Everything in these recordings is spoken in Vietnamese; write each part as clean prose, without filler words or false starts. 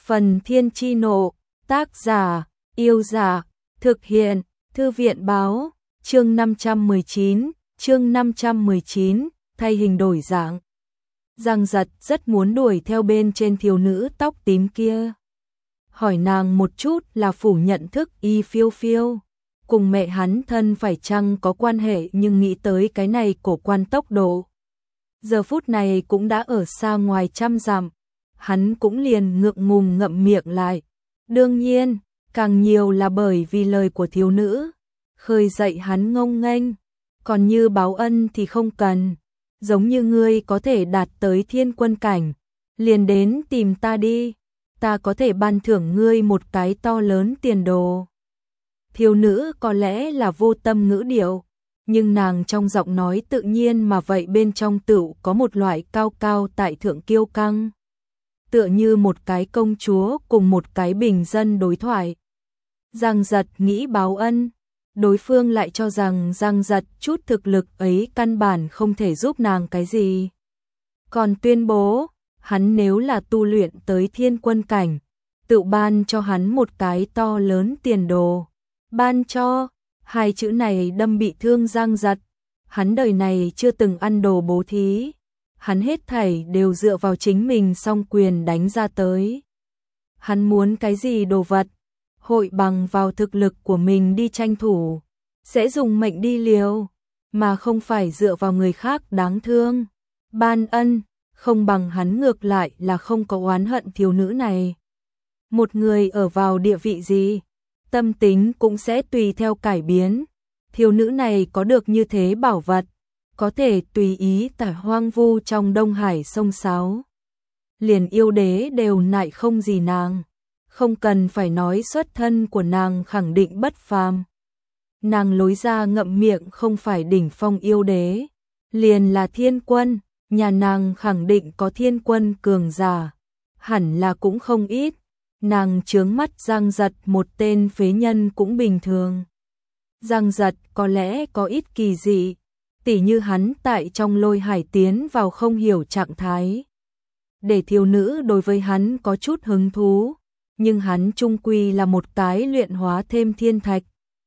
Phần Thiên Chi Nộ, tác giả, Yêu Dạ, thực hiện, Thư viện Báo, chương 519, thay hình đổi dạng. Giang Giật rất muốn đuổi theo bên trên thiếu nữ tóc tím kia. Hỏi nàng một chút là phủ nhận thức Y Phiêu Phiêu cùng mẹ hắn thân phải chăng có quan hệ, nhưng nghĩ tới cái này cổ quan tốc độ. Giờ phút này cũng đã ở xa ngoài trăm dặm, hắn cũng liền ngượng ngùng ngậm miệng lại. Đương nhiên, càng nhiều là bởi vì lời của thiếu nữ, khơi dậy hắn ngông nghênh, còn như báo ân thì không cần, giống như ngươi có thể đạt tới thiên quân cảnh, liền đến tìm ta đi, ta có thể ban thưởng ngươi một cái to lớn tiền đồ. Thiếu nữ có lẽ là vô tâm ngữ điệu, nhưng nàng trong giọng nói tự nhiên mà vậy bên trong tựu có một loại cao cao tại thượng kiêu căng. Tựa như một cái công chúa cùng một cái bình dân đối thoại. Giang Giật nghĩ báo ân, đối phương lại cho rằng Giang Giật chút thực lực ấy căn bản không thể giúp nàng cái gì. Còn tuyên bố, hắn nếu là tu luyện tới thiên quân cảnh, tự ban cho hắn một cái to lớn tiền đồ. Ban cho, hai chữ này đâm bị thương Giang Giật. Hắn đời này chưa từng ăn đồ bố thí. Hắn hết thảy đều dựa vào chính mình song quyền đánh ra tới. Hắn muốn cái gì đồ vật, hội bằng vào thực lực của mình đi tranh thủ, sẽ dùng mệnh đi liều, mà không phải dựa vào người khác đáng thương. Ban ân, không bằng hắn ngược lại là không có oán hận thiếu nữ này. Một người ở vào địa vị gì, tâm tính cũng sẽ tùy theo cải biến. Thiếu nữ này có được như thế bảo vật, có thể tùy ý tải hoang vu trong Đông Hải sông sáo. Liền yêu đế đều nại không gì nàng, không cần phải nói xuất thân của nàng khẳng định bất phàm. Nàng lối ra ngậm miệng không phải đỉnh phong yêu đế, liền là thiên quân, nhà nàng khẳng định có thiên quân cường giả, hẳn là cũng không ít. Nàng chướng mắt Giang Giật một tên phế nhân cũng bình thường. Giang Giật có lẽ có ít kỳ dị, tỉ như hắn tại trong Lôi Hải tiến vào không hiểu trạng thái, để thiếu nữ đối với hắn có chút hứng thú, nhưng hắn chung quy là một cái luyện hóa thêm thiên thạch,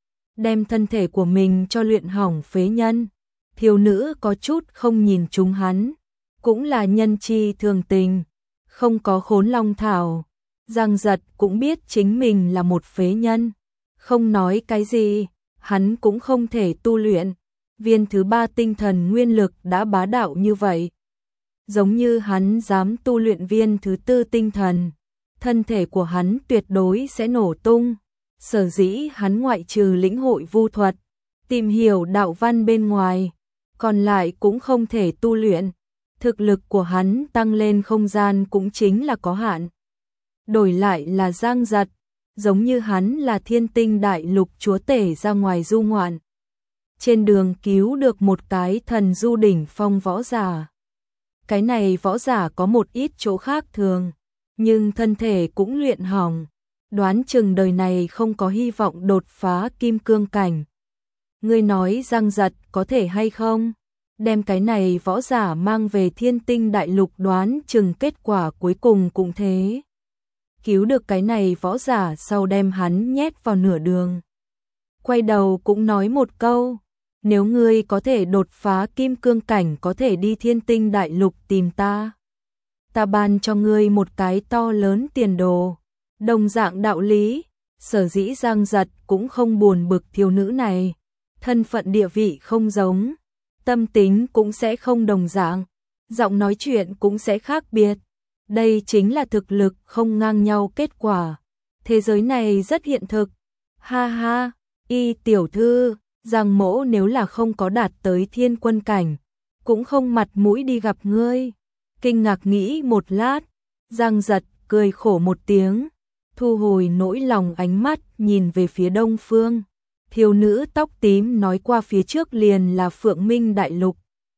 đem thân thể của mình cho luyện hỏng phế nhân. Thiếu nữ có chút không nhìn chúng hắn, cũng là nhân chi thường tình, không có khốn long thảo. Giang Giật cũng biết chính mình là một phế nhân, không nói cái gì, hắn cũng không thể tu luyện. Viên thứ 3 tinh thần nguyên lực đã bá đạo như vậy, giống như hắn dám tu luyện viên thứ 4 tinh thần, thân thể của hắn tuyệt đối sẽ nổ tung. Sở dĩ hắn ngoại trừ lĩnh hội vu thuật, tìm hiểu đạo văn bên ngoài, còn lại cũng không thể tu luyện. Thực lực của hắn tăng lên không gian cũng chính là có hạn. Đổi lại là Giang Giật, giống như hắn là thiên tinh đại lục chúa tể ra ngoài du ngoạn, trên đường cứu được một cái thần du đỉnh phong võ giả. Cái này võ giả có một ít chỗ khác thường, nhưng thân thể cũng luyện hỏng, đoán chừng đời này không có hy vọng đột phá kim cương cảnh. Ngươi nói Giang Giật có thể hay không đem cái này võ giả mang về thiên tinh đại lục, đoán chừng kết quả cuối cùng cũng thế. Cứu được cái này võ giả sau đem hắn nhét vào nửa đường. Quay đầu cũng nói một câu, nếu ngươi có thể đột phá kim cương cảnh có thể đi thiên tinh đại lục tìm ta. Ta ban cho ngươi một cái to lớn tiền đồ. Đồng dạng đạo lý, sở dĩ Giang Giật cũng không buồn bực thiếu nữ này. Thân phận địa vị không giống, tâm tính cũng sẽ không đồng dạng, giọng nói chuyện cũng sẽ khác biệt. Đây chính là thực lực không ngang nhau kết quả. Thế giới này rất hiện thực. Ha ha, Y tiểu thư, Giang mỗ nếu là không có đạt tới thiên quân cảnh, cũng không mặt mũi đi gặp ngươi. Kinh ngạc nghĩ một lát, Giang Giật cười khổ một tiếng, thu hồi nỗi lòng ánh mắt nhìn về phía đông phương. Thiếu nữ tóc tím nói qua phía trước liền là Phượng Minh đại lục.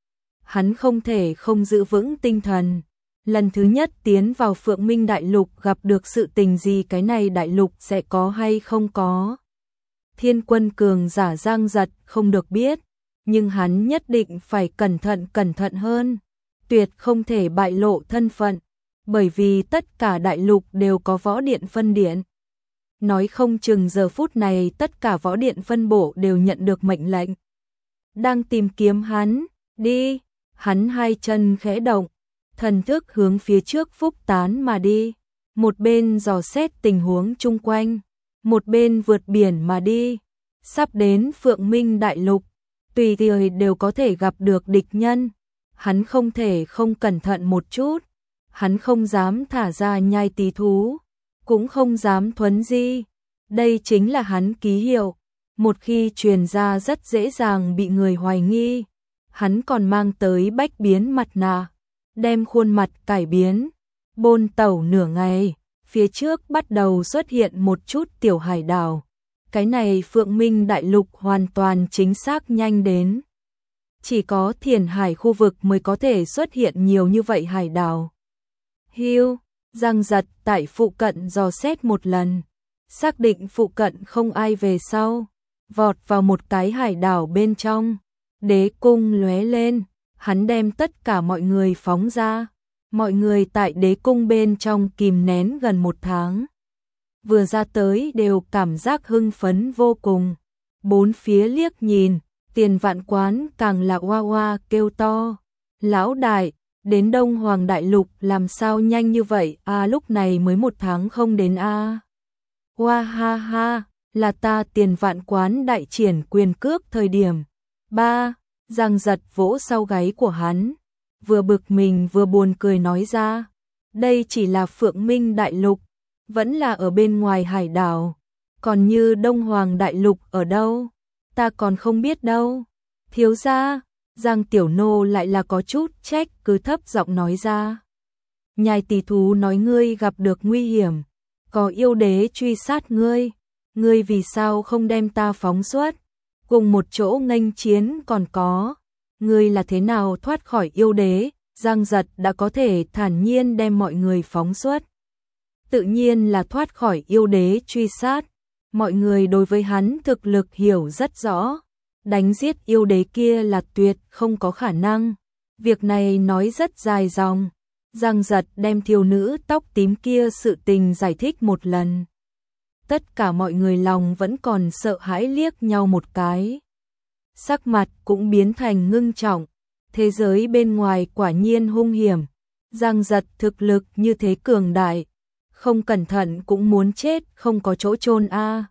Hắn không thể không giữ vững tinh thần. Lần thứ nhất tiến vào Phượng Minh đại lục gặp được sự tình gì, cái này đại lục sẽ có hay không có. Thiên quân cường giả Giang Giật không được biết, nhưng hắn nhất định phải cẩn thận hơn, tuyệt không thể bại lộ thân phận, bởi vì tất cả đại lục đều có võ điện phân điện. Nói không chừng giờ phút này tất cả võ điện phân bộ đều nhận được mệnh lệnh. Đang tìm kiếm hắn, đi, hắn hai chân khẽ động, thần thức hướng phía trước phúc tán mà đi, một bên dò xét tình huống chung quanh, một bên vượt biển mà đi, sắp đến Phượng Minh Đại Lục, tùy thời đều có thể gặp được địch nhân, hắn không thể không cẩn thận một chút, hắn không dám thả ra nhai tí thú, cũng không dám thuấn di, đây chính là hắn ký hiệu, một khi truyền ra rất dễ dàng bị người hoài nghi, hắn còn mang tới bách biến mặt nạ, đem khuôn mặt cải biến, bôn tẩu nửa ngày, phía trước bắt đầu xuất hiện một chút tiểu hải đảo. Cái này Phượng Minh Đại Lục hoàn toàn chính xác nhanh đến. Chỉ có Thiền Hải khu vực mới có thể xuất hiện nhiều như vậy hải đảo. Hưu, Giang Giật tại phụ cận dò xét một lần, xác định phụ cận không ai về sau, vọt vào một cái hải đảo bên trong, đế cung lóe lên, hắn đem tất cả mọi người phóng ra, mọi người tại đế cung bên trong kìm nén gần 1 tháng. Vừa ra tới đều cảm giác hưng phấn vô cùng, bốn phía liếc nhìn, Tiền Vạn Quán càng là oa oa kêu to, lão đại, đến Đông Hoàng Đại Lục làm sao nhanh như vậy lúc này mới 1 tháng không đến Hoa ha ha, là ta Tiền Vạn Quán đại triển quyền cước thời điểm. Giang Giật vỗ sau gáy của hắn, vừa bực mình vừa buồn cười nói ra, đây chỉ là Phượng Minh Đại Lục, vẫn là ở bên ngoài hải đảo, còn như Đông Hoàng Đại Lục ở đâu, ta còn không biết đâu. Thiếu gia, Giang Tiểu Nô lại là có chút trách cứ thấp giọng nói ra. Nhai tỷ thú nói ngươi gặp được nguy hiểm, có yêu đế truy sát ngươi vì sao không đem ta phóng xuất, cùng một chỗ nghênh chiến còn có, ngươi là thế nào thoát khỏi yêu đế, Giang Giật đã có thể thản nhiên đem mọi người phóng xuất. Tự nhiên là thoát khỏi yêu đế truy sát, mọi người đối với hắn thực lực hiểu rất rõ, đánh giết yêu đế kia là tuyệt không có khả năng, việc này nói rất dài dòng. Giang Giật đem thiếu nữ tóc tím kia sự tình giải thích một lần. Tất cả mọi người lòng vẫn còn sợ hãi liếc nhau một cái. Sắc mặt cũng biến thành ngưng trọng, thế giới bên ngoài quả nhiên hung hiểm. Giang Giật thực lực như thế cường đại, không cẩn thận cũng muốn chết không có chỗ chôn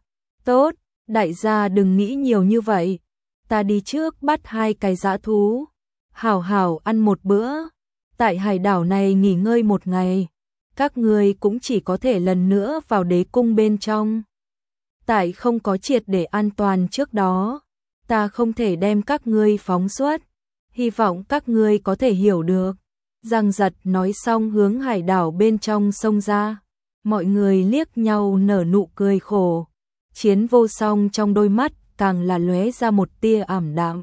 Tốt, đại gia đừng nghĩ nhiều như vậy, ta đi trước bắt 2 cái dã thú, hảo hảo ăn một bữa, tại hải đảo này nghỉ ngơi 1 ngày, các ngươi cũng chỉ có thể lần nữa vào đế cung bên trong. Tại không có triệt để an toàn trước đó, ta không thể đem các ngươi phóng xuất, hy vọng các ngươi có thể hiểu được. Giang Giật nói xong hướng hải đảo bên trong xông ra, mọi người liếc nhau nở nụ cười khổ, Chiến Vô Song trong đôi mắt càng là lóe ra một tia ảm đạm.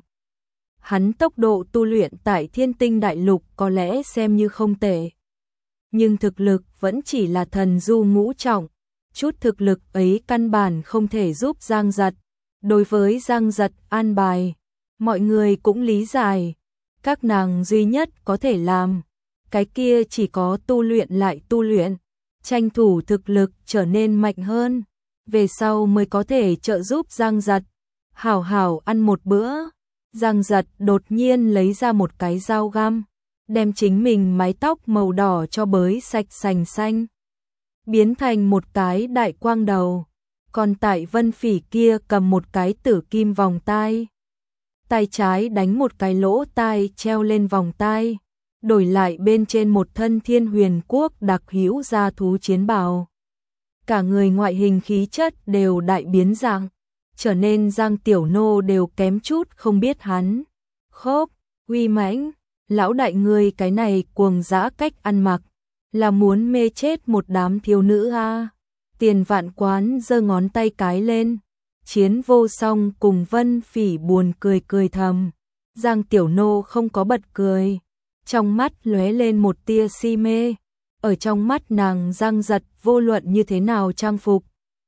Hắn tốc độ tu luyện tại Thiên Tinh Đại Lục có lẽ xem như không tệ, nhưng thực lực vẫn chỉ là thần du ngũ trọng, chút thực lực ấy căn bản không thể giúp Giang Giật. Đối với Giang Giật an bài, mọi người cũng lý giải, các nàng duy nhất có thể làm, cái kia chỉ có tu luyện lại tu luyện, tranh thủ thực lực trở nên mạnh hơn, về sau mới có thể trợ giúp Giang Giật hảo hảo ăn một bữa. Giang Giật đột nhiên lấy ra một cái dao găm, đem chính mình mái tóc màu đỏ cho bới sạch sành xanh, biến thành một cái đại quang đầu, còn tại Vân Phỉ kia cầm một cái tử kim vòng tai. Tay trái đánh một cái lỗ tai treo lên vòng tai, đổi lại bên trên một thân Thiên Huyền Quốc đặc hữu gia thú chiến bào. Cả người ngoại hình khí chất đều đại biến dạng, trở nên Giang Tiểu Nô đều kém chút không biết hắn. Khốp, uy mãnh, lão đại ngươi cái này cuồng dã cách ăn mặc, là muốn mê chết một đám thiếu nữ Tiền Vạn Quán giơ ngón tay cái lên, Chiến Vô Song cùng Vân Phỉ buồn cười cười thầm. Giang Tiểu Nô không có bật cười, trong mắt lóe lên một tia si mê, ở trong mắt nàng Giang Giật vô luận như thế nào trang phục,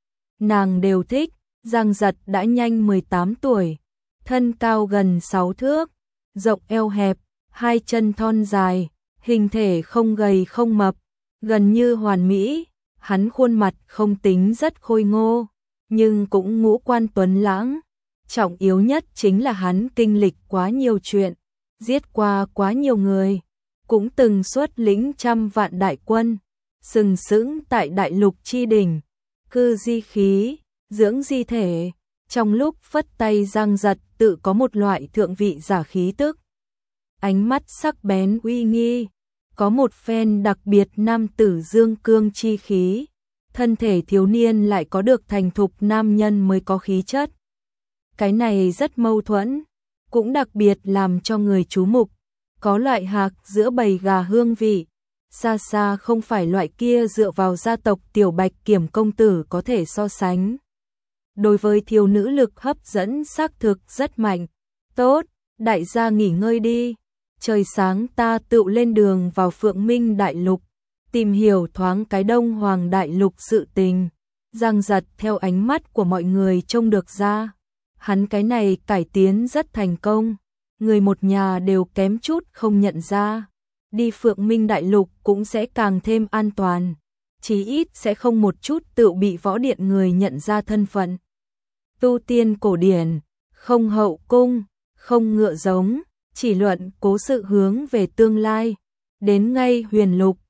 nàng đều thích. Giang Giật đã nhanh 18 tuổi, thân cao gần 6 thước, rộng eo hẹp, 2 chân thon dài, hình thể không gầy không mập, gần như hoàn mỹ, hắn khuôn mặt không tính rất khôi ngô, nhưng cũng ngũ quan tuấn lãng. Trọng yếu nhất chính là hắn kinh lịch quá nhiều chuyện, giết qua quá nhiều người, cũng từng xuất lĩnh trăm vạn đại quân, sừng sững tại đại lục chi đỉnh, cư di khí, dưỡng di thể, trong lúc phất tay giang giật tự có một loại thượng vị giả khí tức. Ánh mắt sắc bén uy nghi, có một phen đặc biệt nam tử dương cương chi khí, thân thể thiếu niên lại có được thành thục nam nhân mới có khí chất. Cái này rất mâu thuẫn, cũng đặc biệt làm cho người chú mục, có loại hạc giữa bầy gà hương vị, xa xa không phải loại kia dựa vào gia tộc tiểu bạch kiểm công tử có thể so sánh. Đối với thiếu nữ lực hấp dẫn xác thực rất mạnh. Tốt, đại gia nghỉ ngơi đi, trời sáng ta tựu lên đường vào Phượng Minh Đại Lục, tìm hiểu thoáng cái Đông Hoàng Đại Lục sự tình. Giang giật theo ánh mắt của mọi người trông được ra, hắn cái này cải tiến rất thành công, người một nhà đều kém chút không nhận ra. Đi Phượng Minh Đại Lục cũng sẽ càng thêm an toàn, chí ít sẽ không một chút tự bị võ điện người nhận ra thân phận. Tu tiên cổ điển, không hậu cung, không ngựa giống, chỉ luận cố sự hướng về tương lai. Đến ngay Huyền Lục,